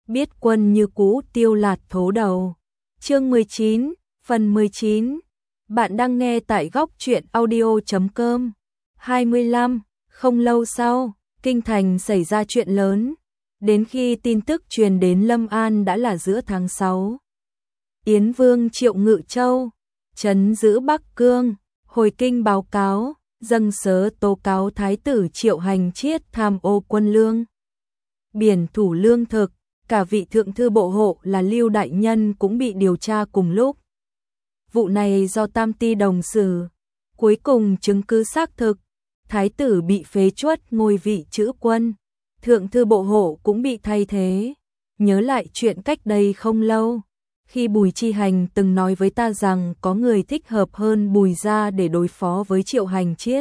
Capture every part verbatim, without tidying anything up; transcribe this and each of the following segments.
biết quân như cũ tiêu lạt thố đầu. Chương mười chín, phần mười chín. Bạn đang nghe tại góc truyện audio chấm com. hai mươi lăm, không lâu sau, kinh thành xảy ra chuyện lớn. Đến khi tin tức truyền đến Lâm An đã là giữa tháng sáu. Yến Vương Triệu Ngự Châu, trấn giữ Bắc Cương, hồi kinh báo cáo, dâng sớ tố cáo Thái tử Triệu Hành Chiết tham ô quân lương, biển thủ lương thực. Cả vị thượng thư bộ hộ là Lưu Đại Nhân cũng bị điều tra cùng lúc. Vụ này do tam ti đồng xử, cuối cùng chứng cứ xác thực, Thái tử bị phế truất ngôi vị chữ quân, thượng thư bộ hộ cũng bị thay thế. Nhớ lại chuyện cách đây không lâu, khi Bùi Chi Hành từng nói với ta rằng có người thích hợp hơn Bùi gia để đối phó với Triệu Hành Chiết.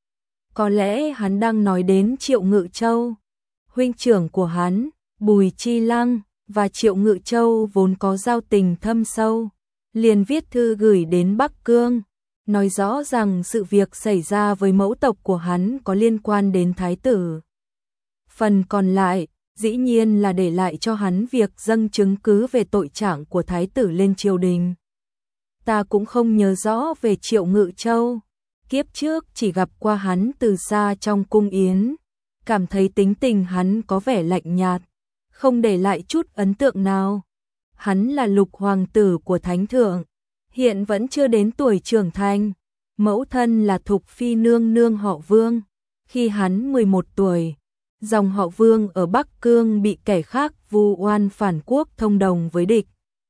Có lẽ hắn đang nói đến Triệu Ngự Châu, huynh trưởng của hắn. Bùi Chi Lăng và Triệu Ngự Châu vốn có giao tình thâm sâu, liền viết thư gửi đến Bắc Cương, nói rõ rằng sự việc xảy ra với mẫu tộc của hắn có liên quan đến Thái tử. Phần còn lại, dĩ nhiên là để lại cho hắn việc dâng chứng cứ về tội trạng của Thái tử lên triều đình. Ta cũng không nhớ rõ về Triệu Ngự Châu, kiếp trước chỉ gặp qua hắn từ xa trong cung yến, cảm thấy tính tình hắn có vẻ lạnh nhạt, không để lại chút ấn tượng nào. Hắn là lục hoàng tử của Thánh Thượng, hiện vẫn chưa đến tuổi trưởng thành, mẫu thân là Thục Phi nương nương họ Vương. Khi hắn mười một tuổi, dòng họ Vương ở Bắc Cương bị kẻ khác vu oan phản quốc thông đồng với địch.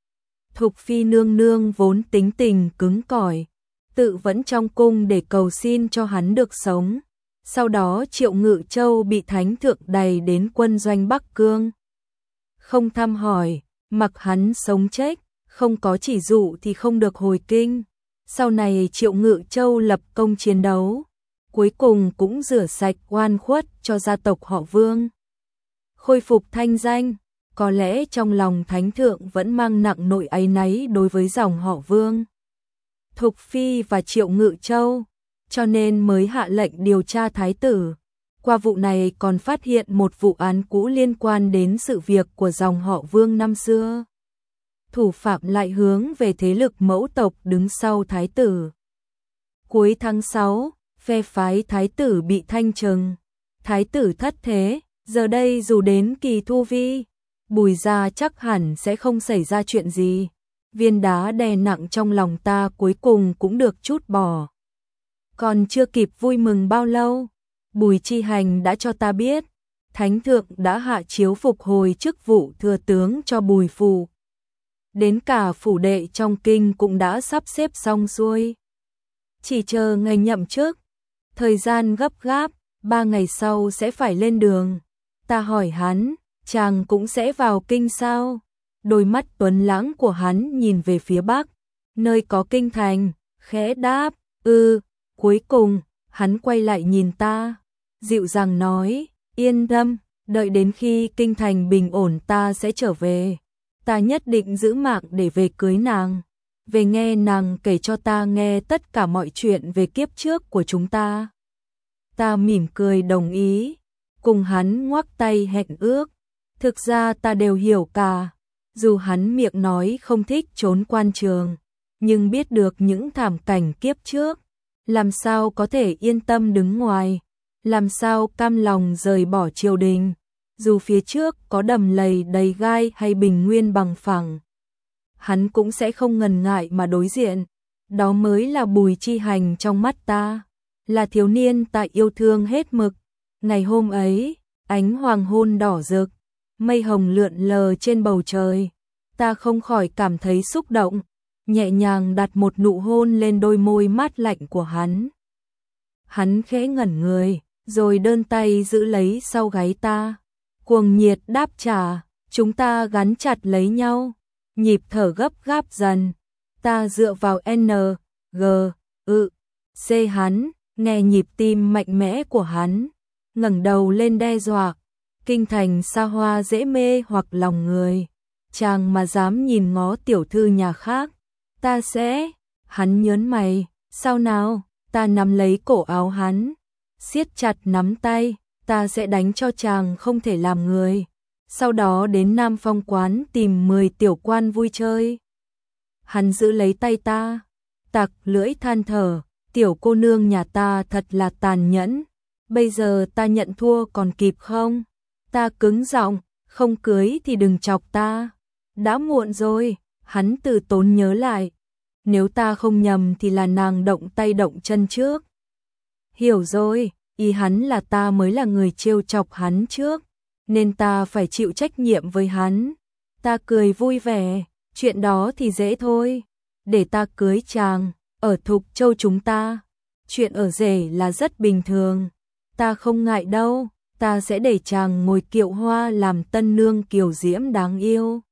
Thục Phi nương nương vốn tính tình cứng cỏi, tự vẫn trong cung để cầu xin cho hắn được sống. Sau đó Triệu Ngự Châu bị Thánh Thượng đày đến quân doanh Bắc Cương, không thăm hỏi, mặc hắn sống chết, không có chỉ dụ thì không được hồi kinh. Sau này Triệu Ngự Châu lập công chiến đấu, cuối cùng cũng rửa sạch oan khuất cho gia tộc họ Vương, khôi phục thanh danh. Có lẽ trong lòng Thánh Thượng vẫn mang nặng nỗi áy náy đối với dòng họ Vương, Thục Phi và Triệu Ngự Châu, cho nên mới hạ lệnh điều tra Thái tử. Qua vụ này còn phát hiện một vụ án cũ liên quan đến sự việc của dòng họ Vương năm xưa. Thủ phạm lại hướng về thế lực mẫu tộc đứng sau Thái tử. Cuối tháng sáu, phe phái Thái tử bị thanh trừng. Thái tử thất thế, giờ đây dù đến kỳ thu vi, Bùi gia chắc hẳn sẽ không xảy ra chuyện gì. Viên đá đè nặng trong lòng ta cuối cùng cũng được trút bỏ. Còn chưa kịp vui mừng bao lâu, Bùi Chi Hành đã cho ta biết, Thánh Thượng đã hạ chiếu phục hồi chức vụ thừa tướng cho Bùi Phủ. Đến cả phủ đệ trong kinh cũng đã sắp xếp xong xuôi, chỉ chờ ngày nhậm chức. Thời gian gấp gáp, ba ngày sau sẽ phải lên đường. Ta hỏi hắn, chàng cũng sẽ vào kinh sao? Đôi mắt tuấn lãng của hắn nhìn về phía bắc, nơi có kinh thành, khẽ đáp, ư. Cuối cùng, hắn quay lại nhìn ta, dịu dàng nói, yên tâm, đợi đến khi kinh thành bình ổn ta sẽ trở về. Ta nhất định giữ mạng để về cưới nàng, về nghe nàng kể cho ta nghe tất cả mọi chuyện về kiếp trước của chúng ta. Ta mỉm cười đồng ý, cùng hắn ngoắc tay hẹn ước. Thực ra ta đều hiểu cả, dù hắn miệng nói không thích trốn quan trường, nhưng biết được những thảm cảnh kiếp trước, làm sao có thể yên tâm đứng ngoài, làm sao cam lòng rời bỏ triều đình, dù phía trước có đầm lầy đầy gai hay bình nguyên bằng phẳng. Hắn cũng sẽ không ngần ngại mà đối diện. Đó mới là Bùi Chi Hành trong mắt ta, là thiếu niên ta yêu thương hết mực. Ngày hôm ấy, ánh hoàng hôn đỏ rực, mây hồng lượn lờ trên bầu trời, ta không khỏi cảm thấy xúc động, nhẹ nhàng đặt một nụ hôn lên đôi môi mát lạnh của hắn. Hắn khẽ ngẩn người, rồi đơn tay giữ lấy sau gáy ta, cuồng nhiệt đáp trả. Chúng ta gắn chặt lấy nhau, nhịp thở gấp gáp dần. Ta dựa vào N, G, ự, C hắn, nghe nhịp tim mạnh mẽ của hắn, ngẩng đầu lên đe dọa. Kinh thành xa hoa dễ mê hoặc lòng người, chàng mà dám nhìn ngó tiểu thư nhà khác, ta sẽ. Hắn nhớn mày, sao nào? Ta nắm lấy cổ áo hắn, siết chặt nắm tay, ta sẽ đánh cho chàng không thể làm người. sau đó đến Nam Phong quán tìm mười tiểu quan vui chơi. Hắn giữ lấy tay ta, tặc lưỡi than thở, tiểu cô nương nhà ta thật là tàn nhẫn, bây giờ ta nhận thua còn kịp không? Ta cứng giọng, không cưới thì đừng chọc ta. Đã muộn rồi, hắn từ tốn nhớ lại. Nếu ta không nhầm thì là nàng động tay động chân trước. Hiểu rồi, ý hắn là ta mới là người trêu chọc hắn trước, nên ta phải chịu trách nhiệm với hắn. Ta cười vui vẻ, chuyện đó thì dễ thôi, để ta cưới chàng, ở Thục Châu chúng ta. Chuyện ở rể là rất bình thường, ta không ngại đâu, ta sẽ để chàng ngồi kiệu hoa làm tân nương kiều diễm đáng yêu.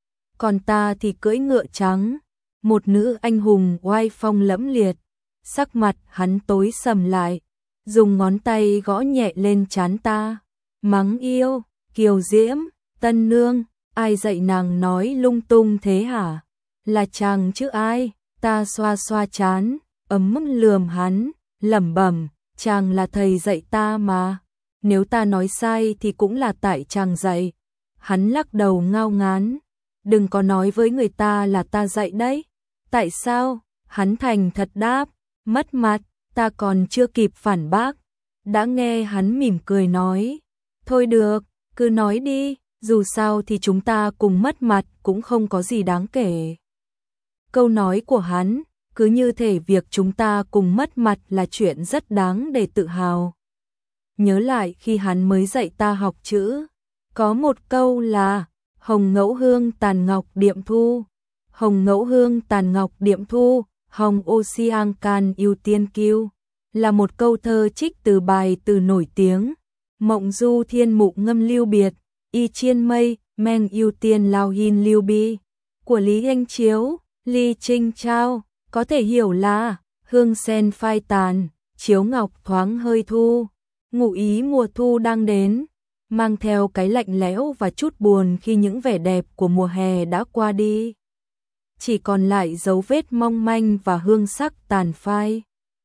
Còn ta thì cưỡi ngựa trắng, một nữ anh hùng oai phong lẫm liệt. Sắc mặt hắn tối sầm lại, dùng ngón tay gõ nhẹ lên trán ta, mắng yêu, kiều diễm, tân nương, ai dạy nàng nói lung tung thế hả? Là chàng chứ ai? Ta xoa xoa trán, ấm mức lườm hắn, lẩm bẩm, chàng là thầy dạy ta mà. Nếu ta nói sai thì cũng là tại chàng dạy. Hắn lắc đầu ngao ngán, đừng có nói với người ta là ta dạy đấy. Tại sao? Hắn thành thật đáp, mất mặt, ta còn chưa kịp phản bác. Đã nghe hắn mỉm cười nói, thôi được, cứ nói đi, dù sao thì chúng ta cùng mất mặt cũng không có gì đáng kể. Câu nói của hắn, cứ như thể việc chúng ta cùng mất mặt là chuyện rất đáng để tự hào. Nhớ lại khi hắn mới dạy ta học chữ, có một câu là hồng ngẫu hương tàn ngọc điệm thu, hồng ngẫu hương tàn ngọc điệm thu, hồng ocean can ưu tiên kiêu, là một câu thơ trích từ bài từ nổi tiếng Mộng du thiên mục ngâm lưu biệt, y chiên mây, men ưu tiên lao hin lưu bi, của Lý Anh Chiếu, Ly Trinh Trao, có thể hiểu là hương sen phai tàn, chiếu ngọc thoáng hơi thu, ngụ ý mùa thu đang đến, mang theo cái lạnh lẽo và chút buồn khi những vẻ đẹp của mùa hè đã qua đi. Chỉ còn lại dấu vết mong manh và hương sắc tàn phai.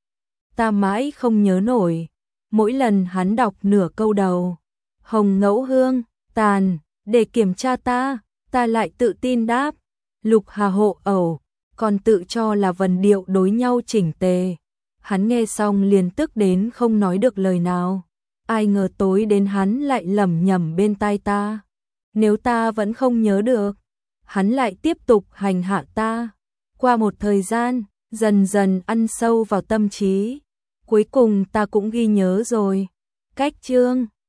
Ta mãi không nhớ nổi, mỗi lần hắn đọc nửa câu đầu, hồng ngẫu hương, tàn, để kiểm tra ta, ta lại tự tin đáp, lục hà hộ ẩu, còn tự cho là vần điệu đối nhau chỉnh tề. Hắn nghe xong liền tức đến không nói được lời nào. Ai ngờ tối đến hắn lại lẩm nhẩm bên tai ta. Nếu ta vẫn không nhớ được, hắn lại tiếp tục hành hạ ta. Qua một thời gian, dần dần ăn sâu vào tâm trí. Cuối cùng ta cũng ghi nhớ rồi. Cách chương